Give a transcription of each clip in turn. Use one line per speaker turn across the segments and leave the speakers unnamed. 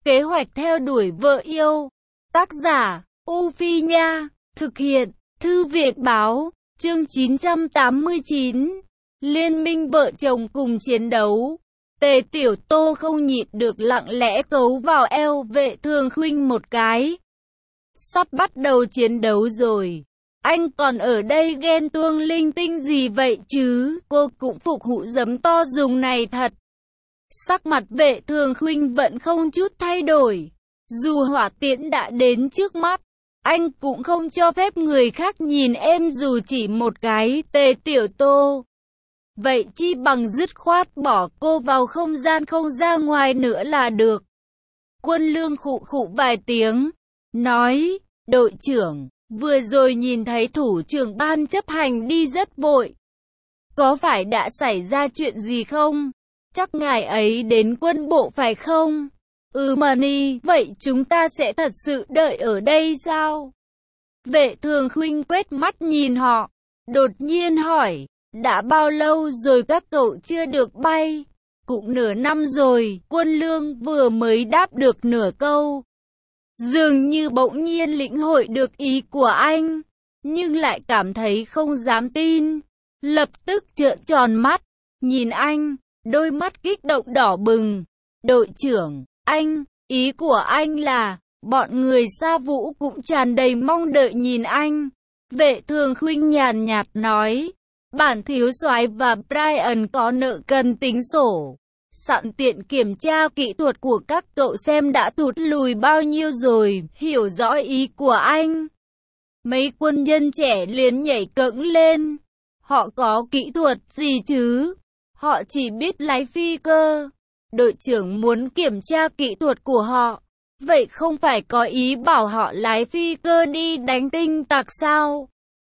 Kế hoạch theo đuổi vợ yêu. Tác giả, U Phi Nha. Thực hiện, Thư viện Báo. Chương 989. Liên minh vợ chồng cùng chiến đấu. Tề Tiểu Tô không nhịn được lặng lẽ cấu vào eo Vệ Thường Khuynh một cái. Sắp bắt đầu chiến đấu rồi. Anh còn ở đây ghen tuông linh tinh gì vậy chứ? Cô cũng phục hụ giấm to dùng này thật. Sắc mặt Vệ Thường Khuynh vẫn không chút thay đổi. Dù hỏa tiễn đã đến trước mắt, anh cũng không cho phép người khác nhìn em dù chỉ một cái. Tề Tiểu Tô. Vậy chi bằng dứt khoát bỏ cô vào không gian không ra ngoài nữa là được. Quân Lương khụ khụ vài tiếng, nói, đội trưởng, vừa rồi nhìn thấy thủ trưởng ban chấp hành đi rất vội. Có phải đã xảy ra chuyện gì không? Chắc ngài ấy đến quân bộ phải không? Mani, vậy chúng ta sẽ thật sự đợi ở đây sao? Vệ Thường Khuynh quét mắt nhìn họ, đột nhiên hỏi, đã bao lâu rồi các cậu chưa được bay? Cũng nửa năm rồi. Quân Lương vừa mới đáp được nửa câu. Dường như bỗng nhiên lĩnh hội được ý của anh, nhưng lại cảm thấy không dám tin. Lập tức trợn tròn mắt, nhìn anh, đôi mắt kích động đỏ bừng. Đội trưởng, anh, ý của anh là, bọn người Sa Vũ cũng tràn đầy mong đợi nhìn anh. Vệ Thường Khuynh nhàn nhạt nói, bản thiếu soái và Brian có nợ cần tính sổ. Sẵn tiện kiểm tra kỹ thuật của các cậu xem đã thụt lùi bao nhiêu rồi, hiểu rõ ý của anh. Mấy quân nhân trẻ liền nhảy cẫng lên. Họ có kỹ thuật gì chứ? Họ chỉ biết lái phi cơ. Đội trưởng muốn kiểm tra kỹ thuật của họ. Vậy không phải có ý bảo họ lái phi cơ đi đánh tinh tặc sao?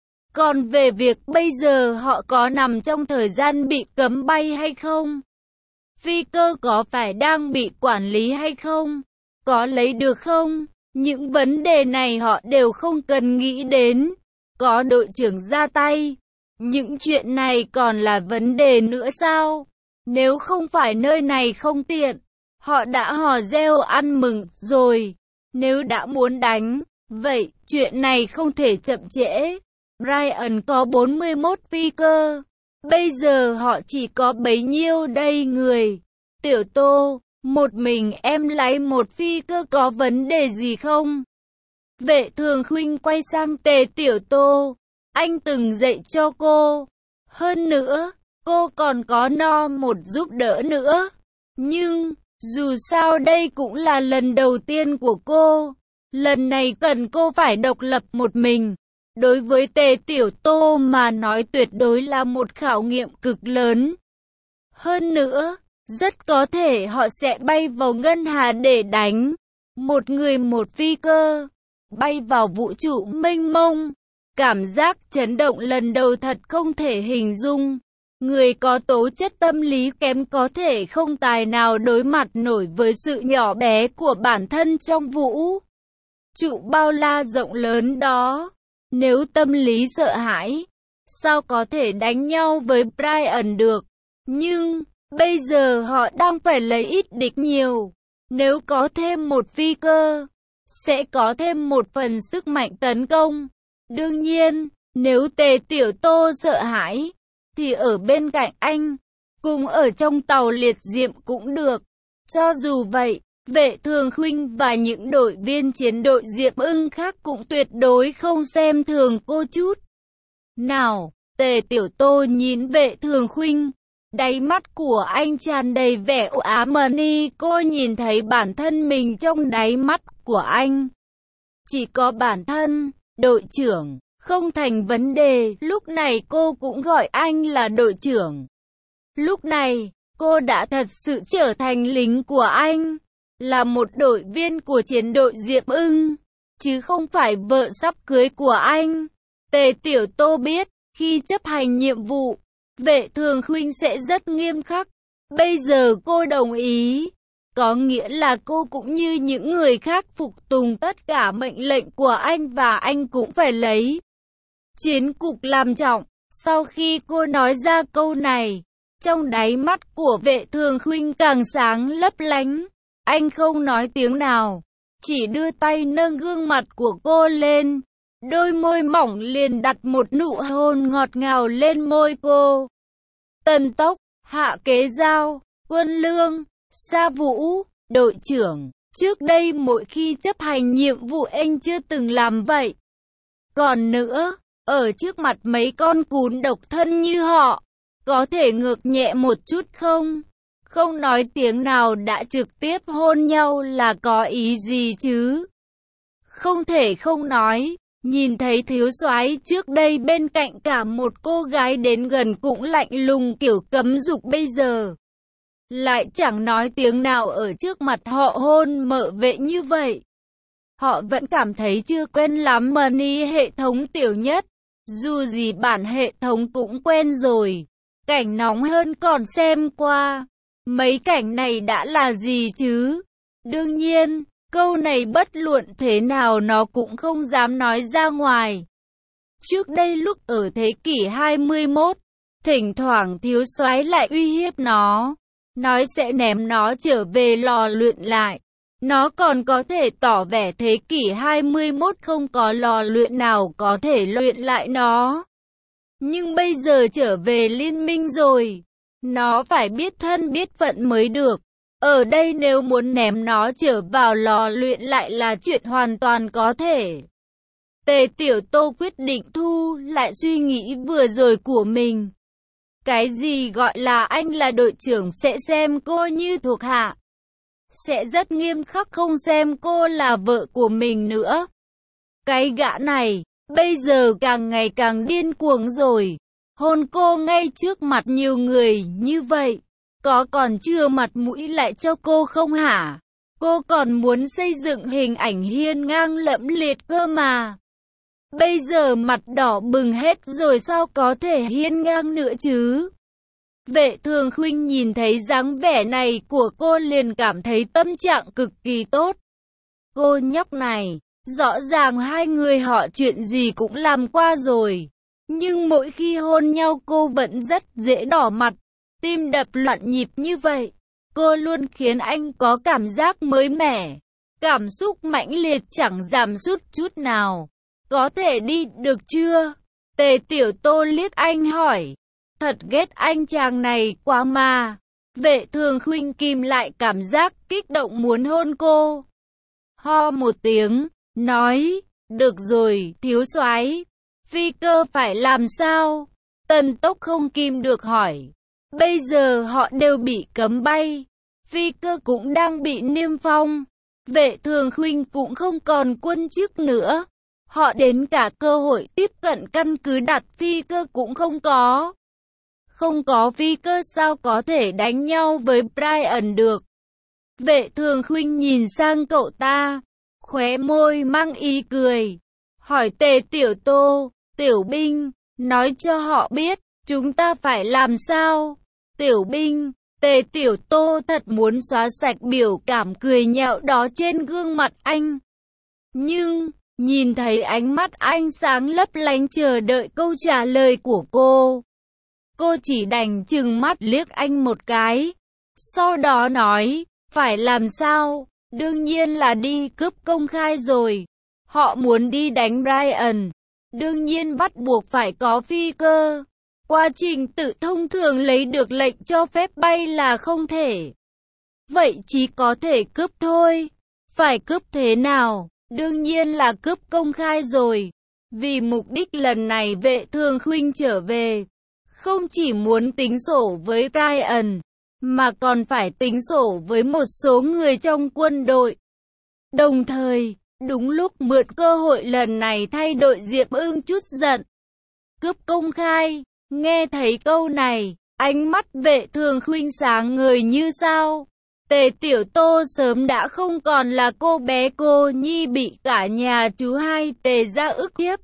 Còn về việc bây giờ họ có nằm trong thời gian bị cấm bay hay không? Phi cơ có phải đang bị quản lý hay không? Có lấy được không? Những vấn đề này họ đều không cần nghĩ đến. Có đội trưởng ra tay. Những chuyện này còn là vấn đề nữa sao? Nếu không phải nơi này không tiện, họ đã hò reo ăn mừng rồi. Nếu đã muốn đánh, vậy chuyện này không thể chậm trễ. Brian có 41 phi cơ. Bây giờ họ chỉ có bấy nhiêu đây người. Tiểu Tô, một mình em lái một phi cơ có vấn đề gì không? Vệ Thường Khuynh quay sang Tề Tiểu Tô. Anh từng dạy cho cô. Hơn nữa, cô còn có một giúp đỡ nữa. Nhưng, dù sao đây cũng là lần đầu tiên của cô. Lần này cần cô phải độc lập một mình. Đối với Tề Tiểu Tô mà nói tuyệt đối là một khảo nghiệm cực lớn. Hơn nữa, rất có thể họ sẽ bay vào ngân hà để đánh. Một người một phi cơ, bay vào vũ trụ mênh mông. Cảm giác chấn động lần đầu thật không thể hình dung. Người có tố chất tâm lý kém có thể không tài nào đối mặt nổi với sự nhỏ bé của bản thân trong vũ trụ bao la rộng lớn đó. Nếu tâm lý sợ hãi, sao có thể đánh nhau với Brian được? Nhưng, bây giờ họ đang phải lấy ít địch nhiều. Nếu có thêm một phi cơ, sẽ có thêm một phần sức mạnh tấn công. Đương nhiên, nếu Tề Tiểu Tô sợ hãi, thì ở bên cạnh anh, cùng ở trong tàu liệt diệm cũng được. Cho dù vậy, Vệ Thường Khuynh và những đội viên chiến đội Diệm Ưng khác cũng tuyệt đối không xem thường cô chút nào. Tề Tiểu Tô nhìn Vệ Thường Khuynh, đáy mắt của anh tràn đầy vẻ Mani. Cô nhìn thấy bản thân mình trong đáy mắt của anh. Chỉ có bản thân, đội trưởng, không thành vấn đề. Lúc này cô cũng gọi anh là đội trưởng. Lúc này, cô đã thật sự trở thành lính của anh. Là một đội viên của chiến đội Diệm Ưng, chứ không phải vợ sắp cưới của anh. Tề Tiểu Tô biết, khi chấp hành nhiệm vụ, Vệ Thường Khuynh sẽ rất nghiêm khắc. Bây giờ cô đồng ý, có nghĩa là cô cũng như những người khác phục tùng tất cả mệnh lệnh của anh và anh cũng phải lấy chiến cục làm trọng. Sau khi cô nói ra câu này, trong đáy mắt của Vệ Thường Khuynh càng sáng lấp lánh. Anh không nói tiếng nào, chỉ đưa tay nâng gương mặt của cô lên. Đôi môi mỏng liền đặt một nụ hôn ngọt ngào lên môi cô. Tần Tốc, Hạ Kế Giao, Quân Lương, Sa Vũ, đội trưởng. Trước đây mỗi khi chấp hành nhiệm vụ anh chưa từng làm vậy. Còn nữa, ở trước mặt mấy con cún độc thân như họ, có thể ngược nhẹ một chút không? Không nói tiếng nào đã trực tiếp hôn nhau là có ý gì chứ? Không thể không nói, nhìn thấy thiếu soái trước đây bên cạnh cả một cô gái đến gần cũng lạnh lùng kiểu cấm dục, bây giờ lại chẳng nói tiếng nào ở trước mặt họ hôn mợ vệ như vậy. Họ vẫn cảm thấy chưa quen lắm mà ni hệ thống tiểu nhất. Dù gì bản hệ thống cũng quen rồi. Cảnh nóng hơn còn xem qua. Mấy cảnh này đã là gì chứ? Đương nhiên, câu này bất luận thế nào nó cũng không dám nói ra ngoài. Trước đây lúc ở thế kỷ 21, thỉnh thoảng thiếu soái lại uy hiếp nó, nói sẽ ném nó trở về lò luyện lại. Nó còn có thể tỏ vẻ thế kỷ 21 không có lò luyện nào có thể luyện lại nó. Nhưng bây giờ trở về liên minh rồi, nó phải biết thân biết phận mới được. Ở đây nếu muốn ném nó trở vào lò luyện lại là chuyện hoàn toàn có thể. Tề Tiểu Tô quyết định thu lại suy nghĩ vừa rồi của mình. Cái gì gọi là anh là đội trưởng sẽ xem cô như thuộc hạ, sẽ rất nghiêm khắc không xem cô là vợ của mình nữa. Cái gã này, bây giờ càng ngày càng điên cuồng rồi. Hôn cô ngay trước mặt nhiều người như vậy, có còn chưa mặt mũi lại cho cô không hả? Cô còn muốn xây dựng hình ảnh hiên ngang lẫm liệt cơ mà. Bây giờ mặt đỏ bừng hết rồi sao có thể hiên ngang nữa chứ? Vệ Thường Khuynh nhìn thấy dáng vẻ này của cô liền cảm thấy tâm trạng cực kỳ tốt. Cô nhóc này, rõ ràng hai người họ chuyện gì cũng làm qua rồi. Nhưng mỗi khi hôn nhau cô vẫn rất dễ đỏ mặt, tim đập loạn nhịp như vậy. Cô luôn khiến anh có cảm giác mới mẻ, cảm xúc mãnh liệt chẳng giảm sút chút nào. Có thể đi được chưa? Tề Tiểu Tô liếc anh hỏi. Thật ghét anh chàng này quá mà. Vệ Thường Khuynh kìm lại cảm giác kích động muốn hôn cô. Ho một tiếng, nói, được rồi, thiếu soái, phi cơ phải làm sao? Tần Tốc không kìm được hỏi. Bây giờ họ đều bị cấm bay, phi cơ cũng đang bị niêm phong. Vệ Thường Khuynh cũng không còn quân chức nữa. Họ đến cả cơ hội tiếp cận căn cứ đặt phi cơ cũng không có. Không có phi cơ sao có thể đánh nhau với Brian được? Vệ Thường Khuynh nhìn sang cậu ta, khóe môi mang ý cười. Hỏi Tề Tiểu Tô, Tiểu Binh, nói cho họ biết, chúng ta phải làm sao? Tiểu Binh, Tề Tiểu Tô thật muốn xóa sạch biểu cảm cười nhạo đó trên gương mặt anh. Nhưng, nhìn thấy ánh mắt anh sáng lấp lánh chờ đợi câu trả lời của cô. Cô chỉ đành trừng mắt liếc anh một cái. Sau đó nói, phải làm sao? Đương nhiên là đi cướp công khai rồi. Họ muốn đi đánh Brian. Đương nhiên bắt buộc phải có phi cơ. Quá trình tự thông thường lấy được lệnh cho phép bay là không thể. Vậy chỉ có thể cướp thôi. Phải cướp thế nào? Đương nhiên là cướp công khai rồi. Vì mục đích lần này Vệ Thường Khuynh trở về, không chỉ muốn tính sổ với Brian, mà còn phải tính sổ với một số người trong quân đội. Đồng thời, đúng lúc mượn cơ hội lần này thay đội Diệp Ưng chút giận. Cướp công khai, nghe thấy câu này, ánh mắt Vệ Thường Khuynh sáng ngời như sao. Tề Tiểu Tô sớm đã không còn là cô bé cô nhi bị cả nhà chú hai Tề gia ức hiếp.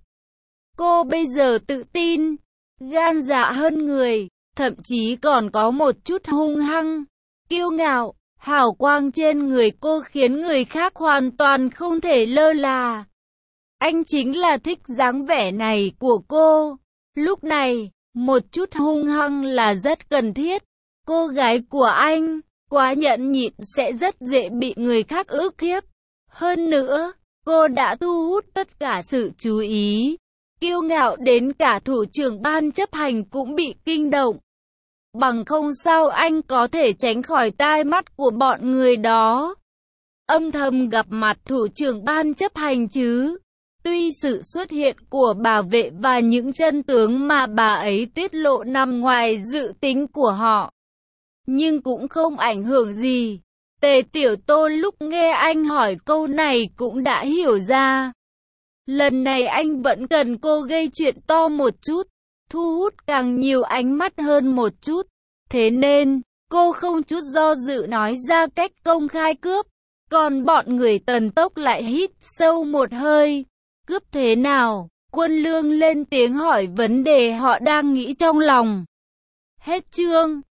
Cô bây giờ tự tin, gan dạ hơn người, thậm chí còn có một chút hung hăng, kiêu ngạo. Hào quang trên người cô khiến người khác hoàn toàn không thể lơ là. Anh chính là thích dáng vẻ này của cô. Lúc này, một chút hung hăng là rất cần thiết. Cô gái của anh, quá nhẫn nhịn sẽ rất dễ bị người khác ức hiếp. Hơn nữa, cô đã thu hút tất cả sự chú ý. Kiêu ngạo đến cả thủ trưởng ban chấp hành cũng bị kinh động. Bằng không sao anh có thể tránh khỏi tai mắt của bọn người đó. Âm thầm gặp mặt thủ trưởng ban chấp hành chứ. Tuy sự xuất hiện của bà Vệ và những chân tướng mà bà ấy tiết lộ nằm ngoài dự tính của họ, nhưng cũng không ảnh hưởng gì. Tề Tiểu Tô lúc nghe anh hỏi câu này cũng đã hiểu ra. Lần này anh vẫn cần cô gây chuyện to một chút, thu hút càng nhiều ánh mắt hơn một chút. Thế nên, cô không chút do dự nói ra cách công khai cướp. Còn bọn người Tần Tốc lại hít sâu một hơi. Cướp thế nào? Quân Lương lên tiếng hỏi vấn đề họ đang nghĩ trong lòng. Hết chương.